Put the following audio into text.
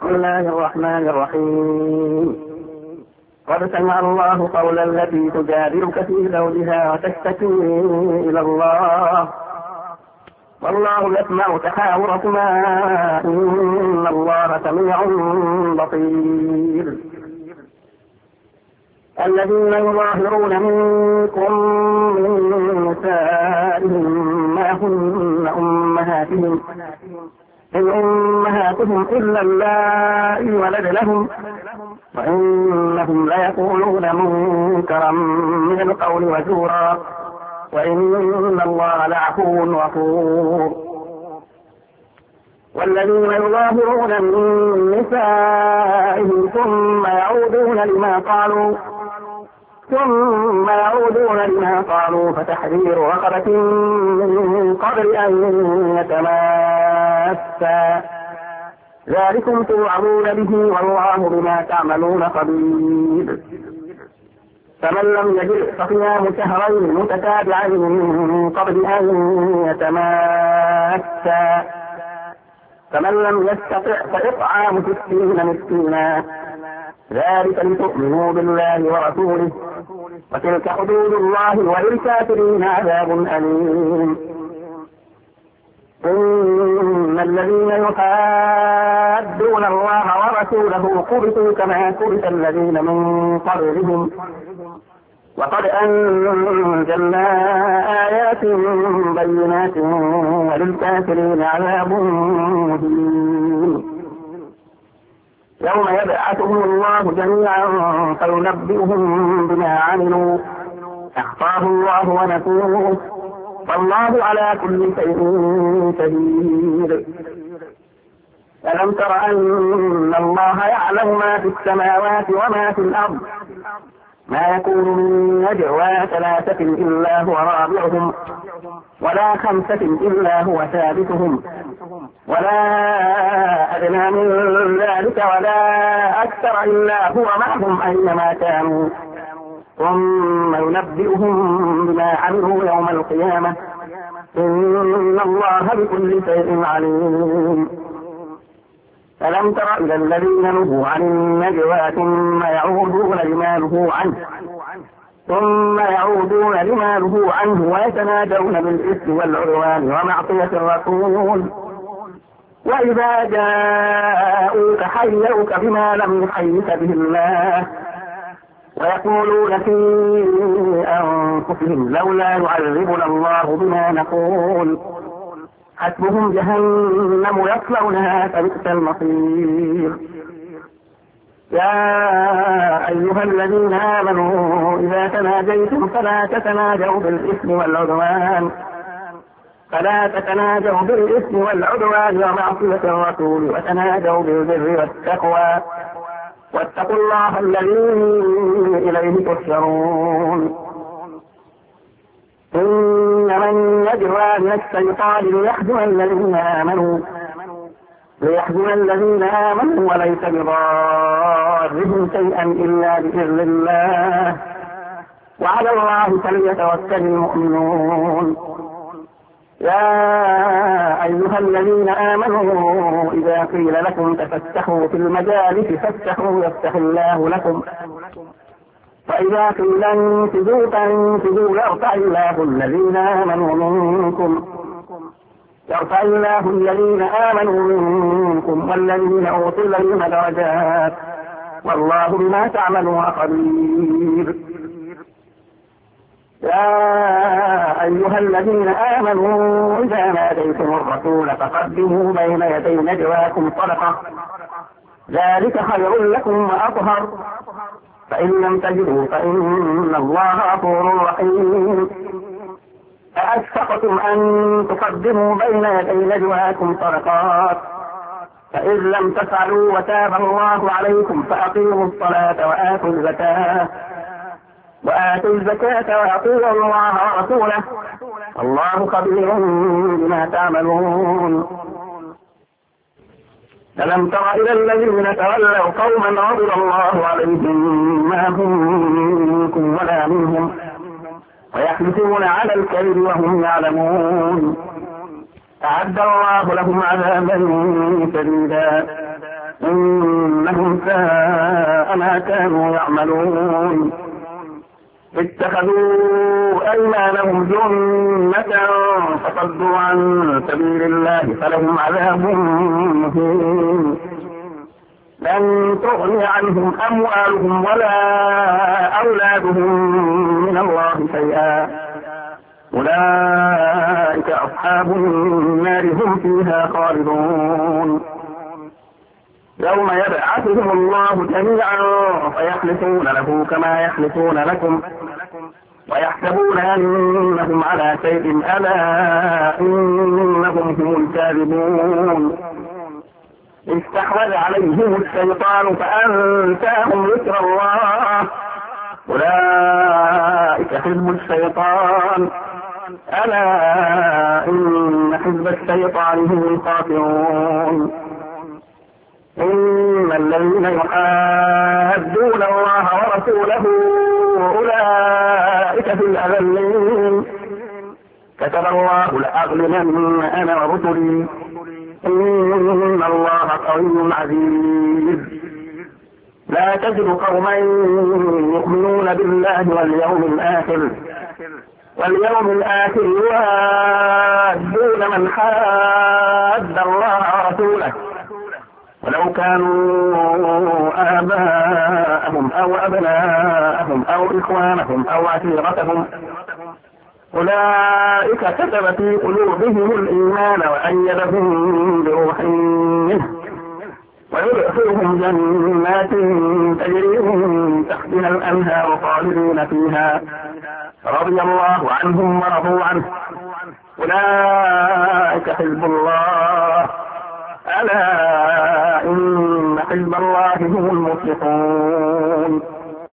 بسم الله الرحمن الرحيم. قد سمع الله قول التي تجادلك في زوجها وتشتكي إلى الله والله يسمع تحاوركما إن الله سميع بصير. الذين يظاهرون منكم من نسائهم ما هن أمهاتهم إن أمهاتهم إلا اللائي ولد لهم وإنهم ليقولون منكرا من القول وزورا وإن الله لعفو غفور. والذين يظاهرون من نسائهم ثم يعودون لما قالوا فتحرير رقبة من قبل أن يتماسا ذلكم توعظون به والله بما تعملون خبير. فمن لم يجد فصيام شهرين متتابعين من قبل أن يتماسا فمن لم يستطع فإطعام 60 مسكينا ذلك لتؤمنوا بالله ورسوله وتلك حدود الله وللكافرين عذاب أليم. إن الذين يحادون الله ورسوله كبتوا كما كبت الذين من قبلهم وقد أنزلنا آيات بينات وللكافرين عذاب مهين. يوم يبعثهم الله جميعا فينبئهم بما عملوا أحصاه الله ونسوه والله على كل شيء شهيد. ألم تر أن الله يعلم ما في السماوات وما في الأرض ما يكون من نجوى 3 إلا هو رابعهم ولا 5 إلا هو سادسهم ولا أدنى من ذلك ولا أكثر إلا هو معهم أينما كانوا ثم ينبئهم بما عملوا يوم القيامة إن الله بكل شيء عليم. ألم تر إلى الذين نهوا عن النجوى ثم يعودون لما نهوا عنه ويتناجون بالإثم والعدوان ومعصية الرسول وإذا جاءوك حيوك بما لم يحيك به الله ويقولون في أنفسهم لولا يعذبنا الله بما نقول حسبهم جهنم يصلونها فبئس المصير. يا أيها الذين آمنوا إذا تناجيتم فلا تتناجوا بالإثم والعدوان ومعصية الرسول وتناجوا بالبر والتقوى واتقوا الله الذي إليه تحشرون. إنما النجوى من الشيطان ليحزن الذين آمنوا وليس بضارهم شيئا إلا بإذن الله وعلى الله فليتوكل المؤمنون. يا أيها الذين آمنوا إذا قيل لكم تفسحوا في المجالس فافسحوا يفسح الله لكم وإذا قيل انفذوا فانفذوا يرفع الله الذين آمنوا منكم والذين أوتوا العلم درجات والله بما تعملون خبير. يا أيها الذين آمنوا إذا ناديتم الرسول فقدموا بين يدي نجواكم صدقة ذلك خير لكم وأطهر فإن لم تجدوا فإن الله غفور رحيم. أأشفقتم أن تقدموا بين يدي نجواكم صدقات فإذ لم تفعلوا وتاب الله عليكم فأقيموا الصلاة وآتوا الزكاة وأطيعوا الله ورسوله الله خبير بما تعملون. ألم تر إلى الذين تولوا قوما غضب الله عليهم ما هم منكم ولا منهم ويحلفون على الكذب وهم يعلمون أعد الله لهم عذابا شديدا إن ساء ما كانوا يعملون. اتخذوا أيمانهم جنة فصدوا عن سبيل الله فلهم عذاب مهين. لن تغني عنهم أموالهم ولا أولادهم من الله شيئا، أولئك أصحاب النار هم فيها خالدون. يوم يبعثهم الله جميعا فيحلفون له كما يحلفون لكم ويحسبون أنهم على شيء، ألا إنهم هم الكاذبون. استحوذ عليهم الشيطان فأنساهم ذكر الله، أولئك حزب الشيطان، ألا إن حزب الشيطان هم الخاسرون. إن الذين يحادون الله ورسوله أولئك في الأذلين، كتب الله لأغلبن أنا ورسلي إن الله قوي عزيز. لا تجد قوما يؤمنون بالله واليوم الآخر يوادون من حاد الله ورسوله ولو كانوا آباءهم أو أبناءهم أو إخوانهم أو عشيرتهم، أولئك كتب في قلوبهم الإيمان وأيدهم بروح منه ويدخلهم جنات تجري من تحتها الأنهار خالدين فيها، رضي الله عنهم ورضوا عنه، أولئك حزب الله، ألا إن حزب الله هم المفلحون.